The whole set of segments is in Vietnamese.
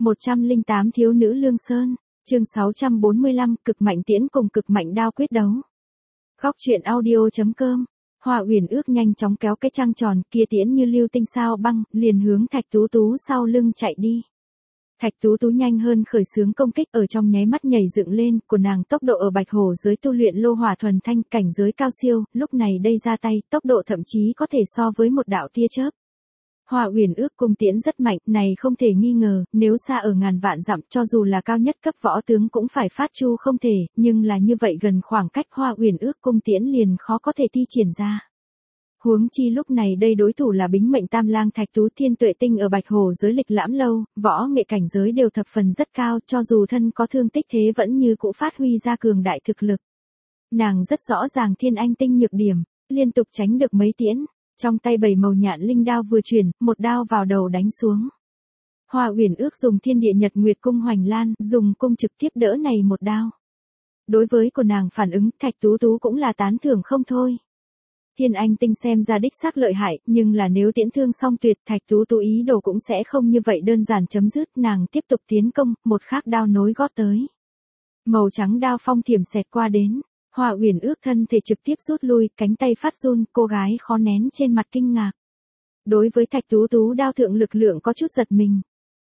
108 Thiếu nữ Lương Sơn, chương 645, cực mạnh tiễn cùng cực mạnh đao quyết đấu. Góc truyện audio.com. Hoa Uyển Ước nhanh chóng kéo cái trăng tròn kia tiễn như lưu tinh sao băng, liền hướng Thạch Tú Tú sau lưng chạy đi. Thạch Tú Tú nhanh hơn khởi xướng công kích, ở trong nháy mắt nhảy dựng lên, của nàng tốc độ ở Bạch Hổ giới tu luyện lô hỏa thuần thanh, cảnh giới cao siêu, lúc này đây ra tay, tốc độ thậm chí có thể so với một đạo tia chớp. Hoa Uyển Ước cung tiễn rất mạnh, này không thể nghi ngờ, nếu xa ở ngàn vạn dặm, cho dù là cao nhất cấp võ tướng cũng phải phát chu không thể, nhưng là như vậy gần khoảng cách Hoa Uyển Ước cung tiễn liền khó có thể thi triển ra. Huống chi lúc này đây đối thủ là Bính Mệnh Tam Lang Thạch Tú Thiên Tuệ Tinh ở Bạch Hổ giới lịch lãm lâu, võ nghệ cảnh giới đều thập phần rất cao, cho dù thân có thương tích thế vẫn như cũ phát huy ra cường đại thực lực. Nàng rất rõ ràng Thiên Anh Tinh nhược điểm, liên tục tránh được mấy tiễn. Trong tay 7 màu nhạn linh đao vừa chuyển, một đao vào đầu đánh xuống. Hoa Uyển Ước dùng Thiên Địa Nhật Nguyệt cung Hoành Lan, dùng cung trực tiếp đỡ này một đao. Đối với của nàng phản ứng, Thạch Tú Tú cũng là tán thưởng không thôi. Thiên Anh Tinh xem ra đích xác lợi hại, nhưng là nếu tiễn thương xong tuyệt, Thạch Tú Tú ý đồ cũng sẽ không như vậy đơn giản chấm dứt, nàng tiếp tục tiến công, một khác đao nối gót tới. Màu trắng đao phong thiểm xẹt qua đến. Hoa Uyển Ước thân thể trực tiếp rút lui, cánh tay phát run, cô gái khó nén trên mặt kinh ngạc. Đối với Thạch Tú Tú đao thượng lực lượng có chút giật mình.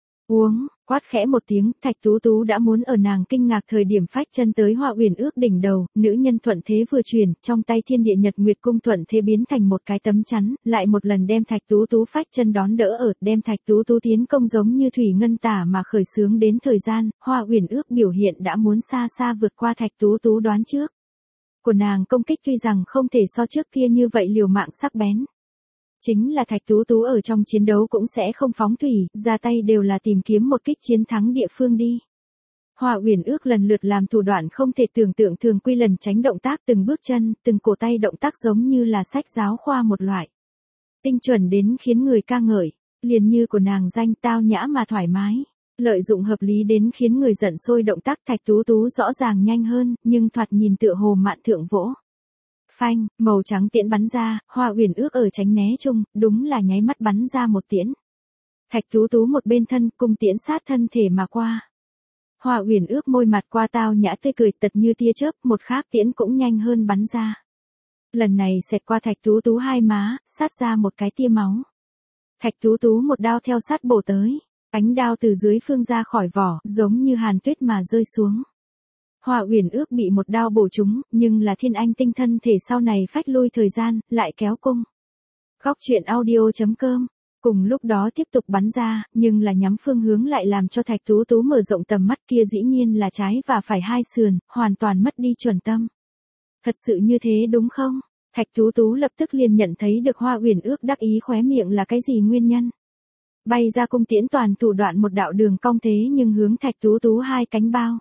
Uống, quát khẽ một tiếng, Thạch Tú Tú đã muốn ở nàng kinh ngạc thời điểm phách chân tới Hoa Uyển Ước đỉnh đầu, nữ nhân thuận thế vừa chuyển, trong tay Thiên Địa Nhật Nguyệt cung thuận thế biến thành một cái tấm chắn, lại một lần đem Thạch Tú Tú phách chân đón đỡ ở, đem Thạch Tú Tú tiến công giống như thủy ngân tả mà khởi xướng đến thời gian, Hoa Uyển Ước biểu hiện đã muốn xa xa vượt qua Thạch Tú Tú đoán trước. Của nàng công kích tuy rằng không thể so trước kia như vậy liều mạng sắc bén. Chính là Thạch Tú Tú ở trong chiến đấu cũng sẽ không phóng thủy, ra tay đều là tìm kiếm một kích chiến thắng địa phương đi. Hoa Uyển Ước lần lượt làm thủ đoạn không thể tưởng tượng thường quy lần tránh động tác từng bước chân, từng cổ tay động tác giống như là sách giáo khoa một loại. Tinh chuẩn đến khiến người ca ngợi, liền như của nàng danh tao nhã mà thoải mái. Lợi dụng hợp lý đến khiến người giận sôi động tác Thạch Tú Tú rõ ràng nhanh hơn, nhưng thoạt nhìn tựa hồ mạn thượng vỗ. Phanh, màu trắng tiễn bắn ra, Hoa Uyển Ước ở tránh né chung, đúng là nháy mắt bắn ra một tiễn. Thạch Tú Tú một bên thân, cung tiễn sát thân thể mà qua. Hoa Uyển Ước môi mặt qua tao nhã tươi cười tật như tia chớp, một khác tiễn cũng nhanh hơn bắn ra. Lần này xẹt qua Thạch Tú Tú hai má, sát ra một cái tia máu. Thạch Tú Tú một đao theo sát bổ tới. Ánh đao từ dưới phương ra khỏi vỏ, giống như hàn tuyết mà rơi xuống. Hoa Uyển Ước bị một đao bổ trúng, nhưng là Thiên Anh Tinh thân thể sau này phách lui thời gian, lại kéo cung. Góc truyện audio.com. Cùng lúc đó tiếp tục bắn ra, nhưng là nhắm phương hướng lại làm cho Thạch Tú Tú mở rộng tầm mắt kia dĩ nhiên là trái và phải hai sườn, hoàn toàn mất đi chuẩn tâm. Thật sự như thế đúng không? Thạch Tú Tú lập tức liền nhận thấy được Hoa Uyển Ước đắc ý khóe miệng là cái gì nguyên nhân. Bay ra cung tiễn toàn thủ đoạn một đạo đường cong thế nhưng hướng Thạch Tú Tú hai cánh bao.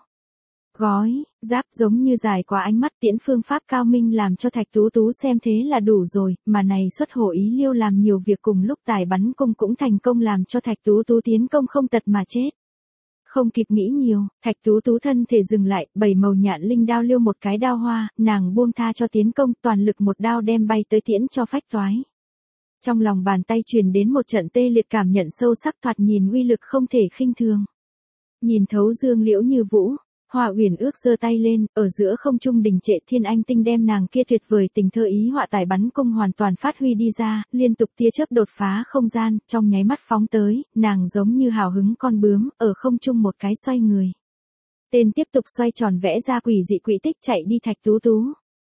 Gói, giáp giống như dài quá ánh mắt tiễn phương pháp cao minh làm cho Thạch Tú Tú xem thế là đủ rồi, mà này xuất hổ ý liêu làm nhiều việc cùng lúc tài bắn cung cũng thành công làm cho Thạch Tú Tú tiến công không tật mà chết. Không kịp nghĩ nhiều, Thạch Tú Tú thân thể dừng lại, 7 màu nhạn linh đao liêu một cái đao hoa, nàng buông tha cho tiến công toàn lực một đao đem bay tới tiễn cho phách toái. Trong lòng bàn tay truyền đến một trận tê liệt cảm nhận sâu sắc thoạt nhìn uy lực không thể khinh thường. Nhìn thấu dương liễu như vũ, Hoa Uyển Ước giơ tay lên, ở giữa không trung đình trệ Thiên Anh Tinh đem nàng kia tuyệt vời tình thơ ý họa tài bắn cung hoàn toàn phát huy đi ra, liên tục tia chớp đột phá không gian, trong nháy mắt phóng tới, nàng giống như hào hứng con bướm, ở không trung một cái xoay người. Tên tiếp tục xoay tròn vẽ ra quỷ dị quỹ tích chạy đi Thạch Tú Tú.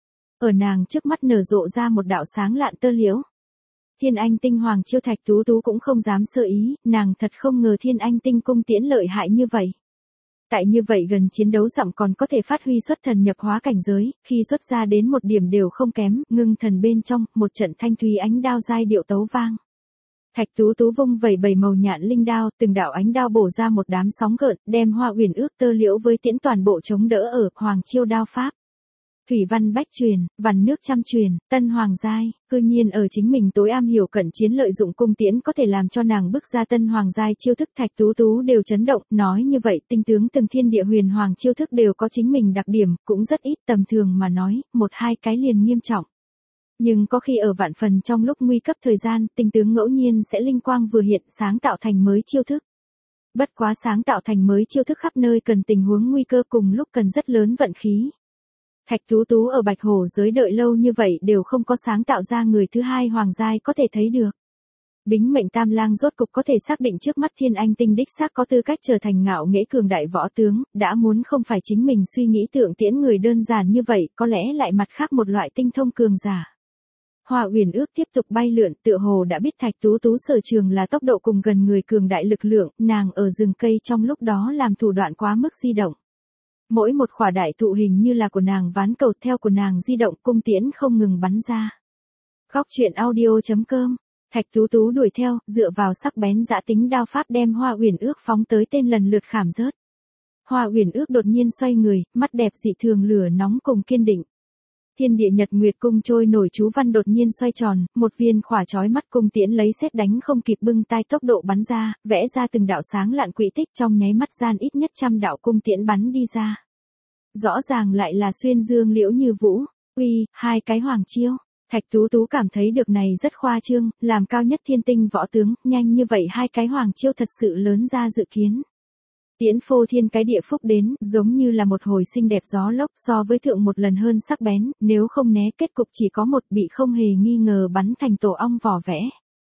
Ở nàng trước mắt nở rộ ra một đạo sáng lạn tơ liễu. Thiên Anh Tinh hoàng chiêu Thạch Tú Tú cũng không dám sơ ý, nàng thật không ngờ Thiên Anh Tinh cung tiễn lợi hại như vậy. Tại như vậy gần chiến đấu dặm còn có thể phát huy xuất thần nhập hóa cảnh giới, khi xuất ra đến một điểm đều không kém, ngưng thần bên trong, một trận thanh thúy ánh đao giai điệu tấu vang. Thạch Tú Tú vung vẩy 7 màu nhạn linh đao, từng đạo ánh đao bổ ra một đám sóng gợn, đem Hoa Uyển Ước tơ liễu với tiễn toàn bộ chống đỡ ở hoàng chiêu đao pháp. Thủy văn bách truyền, vằn nước trăm truyền, tân hoàng giai, cư nhiên ở chính mình tối am hiểu cận chiến lợi dụng cung tiễn có thể làm cho nàng bước ra tân hoàng giai chiêu thức Thạch Tú Tú đều chấn động, nói như vậy tinh tướng từng thiên địa huyền hoàng chiêu thức đều có chính mình đặc điểm, cũng rất ít tầm thường mà nói, một hai cái liền nghiêm trọng. Nhưng có khi ở vạn phần trong lúc nguy cấp thời gian, tinh tướng ngẫu nhiên sẽ linh quang vừa hiện sáng tạo thành mới chiêu thức. Bất quá sáng tạo thành mới chiêu thức khắp nơi cần tình huống nguy cơ cùng lúc cần rất lớn vận khí. Thạch Tú Tú ở Bạch Hổ giới đợi lâu như vậy đều không có sáng tạo ra người thứ hai hoàng giai có thể thấy được. Bính mệnh tam lang rốt cục có thể xác định trước mắt Thiên Anh Tinh đích xác có tư cách trở thành ngạo nghễ cường đại võ tướng, đã muốn không phải chính mình suy nghĩ tượng tiễn người đơn giản như vậy, có lẽ lại mặt khác một loại tinh thông cường giả. Hoa Uyển Ước tiếp tục bay lượn, tựa hồ đã biết Thạch Tú Tú sở trường là tốc độ cùng gần người cường đại lực lượng, nàng ở rừng cây trong lúc đó làm thủ đoạn quá mức di động. Mỗi một khỏa đại thụ hình như là của nàng ván cầu theo của nàng di động cung tiễn không ngừng bắn ra. Góc truyện audio.com Thạch Tú Tú đuổi theo, dựa vào sắc bén dã tính đao pháp đem Hoa Uyển Ước phóng tới tên lần lượt khảm rớt. Hoa Uyển Ước đột nhiên xoay người, mắt đẹp dị thường lửa nóng cùng kiên định. Thiên địa nhật nguyệt cung trôi nổi chú văn đột nhiên xoay tròn, một viên khỏa chói mắt cung tiễn lấy sét đánh không kịp bưng tay tốc độ bắn ra, vẽ ra từng đạo sáng lạn quỹ tích trong nháy mắt gian ít nhất 100 đạo cung tiễn bắn đi ra. Rõ ràng lại là xuyên dương liễu như vũ, uy, hai cái hoàng chiêu. Thạch Tú Tú cảm thấy được này rất khoa trương, làm cao nhất thiên tinh võ tướng, nhanh như vậy hai cái hoàng chiêu thật sự lớn ra dự kiến. Tiễn phô thiên cái địa phúc đến, giống như là một hồi xinh đẹp gió lốc so với thượng một lần hơn sắc bén, nếu không né kết cục chỉ có một bị không hề nghi ngờ bắn thành tổ ong vỏ vẽ.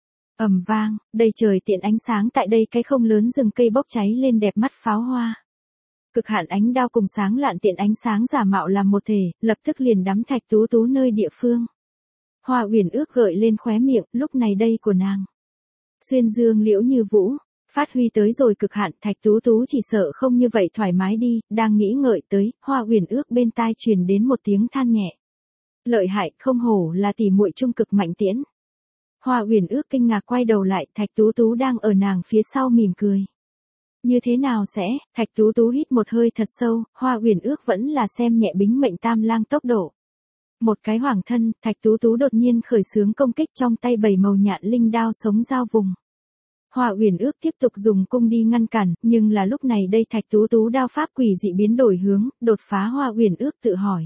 Ầm vang, đầy trời tiện ánh sáng tại đây cái không lớn rừng cây bốc cháy lên đẹp mắt pháo hoa. Cực hạn ánh đao cùng sáng lạn tiện ánh sáng giả mạo làm một thể, lập tức liền đắm Thạch Tú Tú nơi địa phương. Hoa Uyển Ước gợi lên khóe miệng, lúc này đây của nàng. Xuyên dương liễu như vũ, phát huy tới rồi cực hạn, Thạch Tú Tú chỉ sợ không như vậy thoải mái đi, đang nghĩ ngợi tới, Hoa Uyển Ước bên tai truyền đến một tiếng than nhẹ. Lợi hại, không hổ là tỷ muội trung cực mạnh tiễn. Hoa Uyển Ước kinh ngạc quay đầu lại, Thạch Tú Tú đang ở nàng phía sau mỉm cười. Như thế nào sẽ? Thạch Tú Tú hít một hơi thật sâu, Hoa Uyển Ước vẫn là xem nhẹ bính mệnh tam lang tốc độ. Một cái hoàng thân, Thạch Tú Tú đột nhiên khởi xướng công kích trong tay 7 màu nhạn linh đao sống giao vùng. Hoa Uyển Ước tiếp tục dùng cung đi ngăn cản, nhưng là lúc này đây Thạch Tú Tú đao pháp quỷ dị biến đổi hướng, đột phá Hoa Uyển Ước tự hỏi.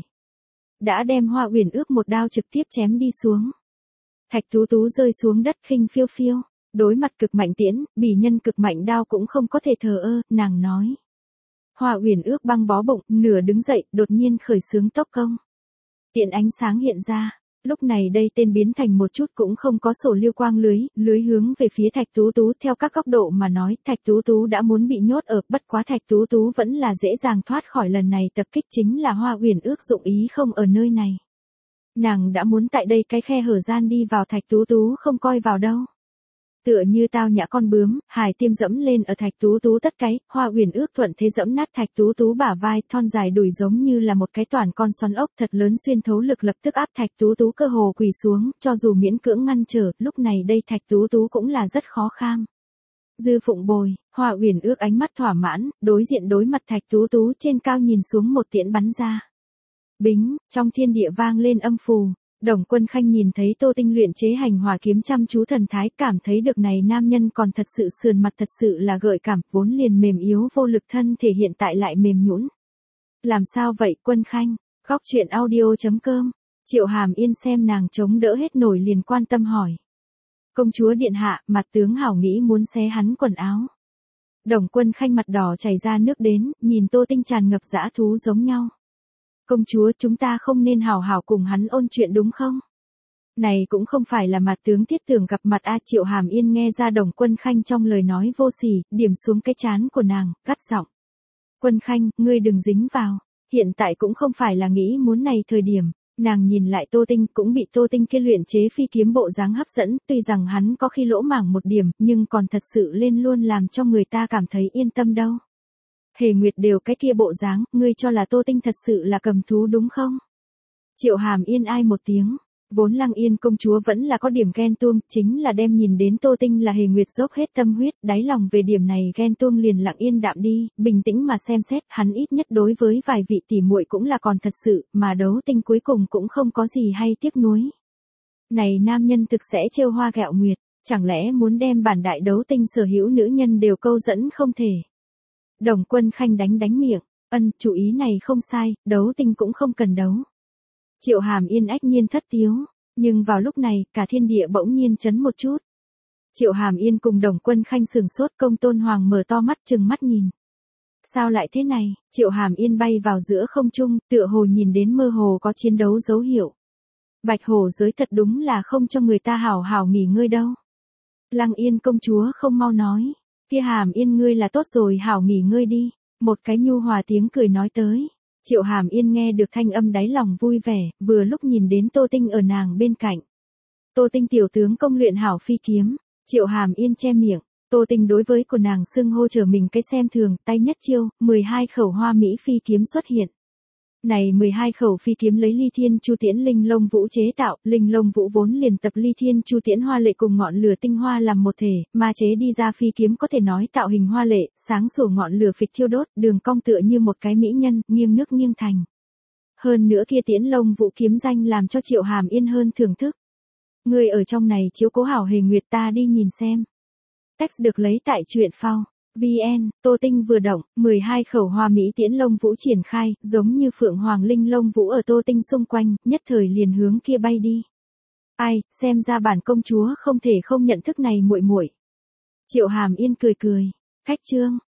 Đã đem Hoa Uyển Ước một đao trực tiếp chém đi xuống. Thạch Tú Tú rơi xuống đất khinh phiêu phiêu, đối mặt cực mạnh tiễn, bỉ nhân cực mạnh đao cũng không có thể thờ ơ, nàng nói. Hoa Uyển Ước băng bó bụng, nửa đứng dậy, đột nhiên khởi xướng tốc công. Tiện ánh sáng hiện ra, lúc này đây tên biến thành một chút cũng không có sổ lưu quang lưới hướng về phía Thạch Tú Tú theo các góc độ mà nói, Thạch Tú Tú đã muốn bị nhốt ở, bất quá Thạch Tú Tú vẫn là dễ dàng thoát khỏi lần này tập kích chính là Hoa Uyển Ước dụng ý không ở nơi này. Nàng đã muốn tại đây cái khe hở gian đi vào Thạch Tú Tú không coi vào đâu. Tựa như tao nhã con bướm, Hải Tiêm dẫm lên ở Thạch Tú Tú tất cái, Hoa Uyển Ước thuận thế dẫm nát Thạch Tú Tú bả vai, thon dài đùi giống như là một cái toàn con xoắn ốc thật lớn xuyên thấu lực lập tức áp Thạch Tú Tú cơ hồ quỳ xuống, cho dù miễn cưỡng ngăn trở, lúc này đây Thạch Tú Tú cũng là rất khó kham. Dư Phụng Bồi, Hoa Uyển Ước ánh mắt thỏa mãn, đối diện đối mặt Thạch Tú Tú trên cao nhìn xuống một tiễn bắn ra. Bính, trong thiên địa vang lên âm phù. Đồng Quân Khanh nhìn thấy Tô Tinh luyện chế hành hỏa kiếm chăm chú thần thái, cảm thấy được này nam nhân còn thật sự sườn mặt thật sự là gợi cảm, vốn liền mềm yếu vô lực thân thể hiện tại lại mềm nhũn. Làm sao vậy Quân Khanh? Góc truyện audio.com Triệu Hàm Yên xem nàng chống đỡ hết nổi liền quan tâm hỏi. Công chúa điện hạ, mặt tướng hảo nghĩ muốn xé hắn quần áo. Đồng Quân Khanh mặt đỏ chảy ra nước đến, nhìn Tô Tinh tràn ngập dã thú giống nhau. Công chúa, chúng ta không nên hảo hảo cùng hắn ôn chuyện đúng không? Này cũng không phải là mặt tướng thiết tưởng gặp mặt a. Triệu Hàm Yên nghe ra Đồng Quân Khanh trong lời nói vô sỉ, điểm xuống cái trán của nàng, gắt giọng. Quân Khanh, ngươi đừng dính vào, hiện tại cũng không phải là nghĩ muốn này thời điểm. Nàng nhìn lại Tô Tinh cũng bị Tô Tinh kia luyện chế phi kiếm bộ dáng hấp dẫn, tuy rằng hắn có khi lỗ mảng một điểm, nhưng còn thật sự lên luôn làm cho người ta cảm thấy yên tâm đâu. Hề Nguyệt đều cái kia bộ dáng, ngươi cho là Tô Tinh thật sự là cầm thú đúng không? Triệu Hàm Yên ai một tiếng, vốn Lăng Yên công chúa vẫn là có điểm ghen tuông, chính là đem nhìn đến Tô Tinh là Hề Nguyệt dốc hết tâm huyết, đáy lòng về điểm này ghen tuông liền lặng yên đạm đi, bình tĩnh mà xem xét, hắn ít nhất đối với vài vị tỷ muội cũng là còn thật sự, mà Đấu Tinh cuối cùng cũng không có gì hay tiếc nuối. Này nam nhân thực sẽ trêu hoa gẹo nguyệt, chẳng lẽ muốn đem bản đại Đấu Tinh sở hữu nữ nhân đều câu dẫn không thể. Đồng Quân Khanh đánh miệng, chủ ý này không sai, Đấu Tinh cũng không cần đấu. Triệu Hàm Yên ách nhiên thất tiếu, nhưng vào lúc này, cả thiên địa bỗng nhiên chấn một chút. Triệu Hàm Yên cùng Đồng Quân Khanh sừng sốt, Công Tôn Hoàng mở to mắt trừng mắt nhìn. Sao lại thế này? Triệu Hàm Yên bay vào giữa không trung, tựa hồ nhìn đến mơ hồ có chiến đấu dấu hiệu. Bạch Hổ giới thật đúng là không cho người ta hảo hảo nghỉ ngơi đâu. Lăng Yên công chúa không mau nói. Kia Hàm Yên ngươi là tốt rồi, hảo nghỉ ngơi đi. Một cái nhu hòa tiếng cười nói tới. Triệu Hàm Yên nghe được thanh âm đáy lòng vui vẻ, vừa lúc nhìn đến Tô Tinh ở nàng bên cạnh. Tô Tinh tiểu tướng công luyện hảo phi kiếm. Triệu Hàm Yên che miệng. Tô Tinh đối với của nàng xưng hô trở mình cái xem thường, tay nhất chiêu, 12 khẩu hoa mỹ phi kiếm xuất hiện. Này 12 khẩu phi kiếm lấy Ly Thiên Chu Tiễn Linh Lông Vũ chế tạo, Linh Lông Vũ vốn liền tập Ly Thiên Chu Tiễn hoa lệ cùng ngọn lửa tinh hoa làm một thể, mà chế đi ra phi kiếm có thể nói tạo hình hoa lệ, sáng sủa ngọn lửa phịch thiêu đốt, đường cong tựa như một cái mỹ nhân, nghiêng nước nghiêng thành. Hơn nữa kia Tiễn Lông Vũ kiếm danh làm cho Triệu Hàm Yên hơn thưởng thức. Người ở trong này chiếu cố hảo Hề Nguyệt, ta đi nhìn xem. Text được lấy tại truyện phao. VN, Tô Tinh vừa động, 12 khẩu hoa mỹ Tiễn Lông Vũ triển khai, giống như phượng hoàng linh lông vũ ở Tô Tinh xung quanh, nhất thời liền hướng kia bay đi. Ai, xem ra bản công chúa không thể không nhận thức này muội muội. Triệu Hàm Yên cười cười. Khách trương,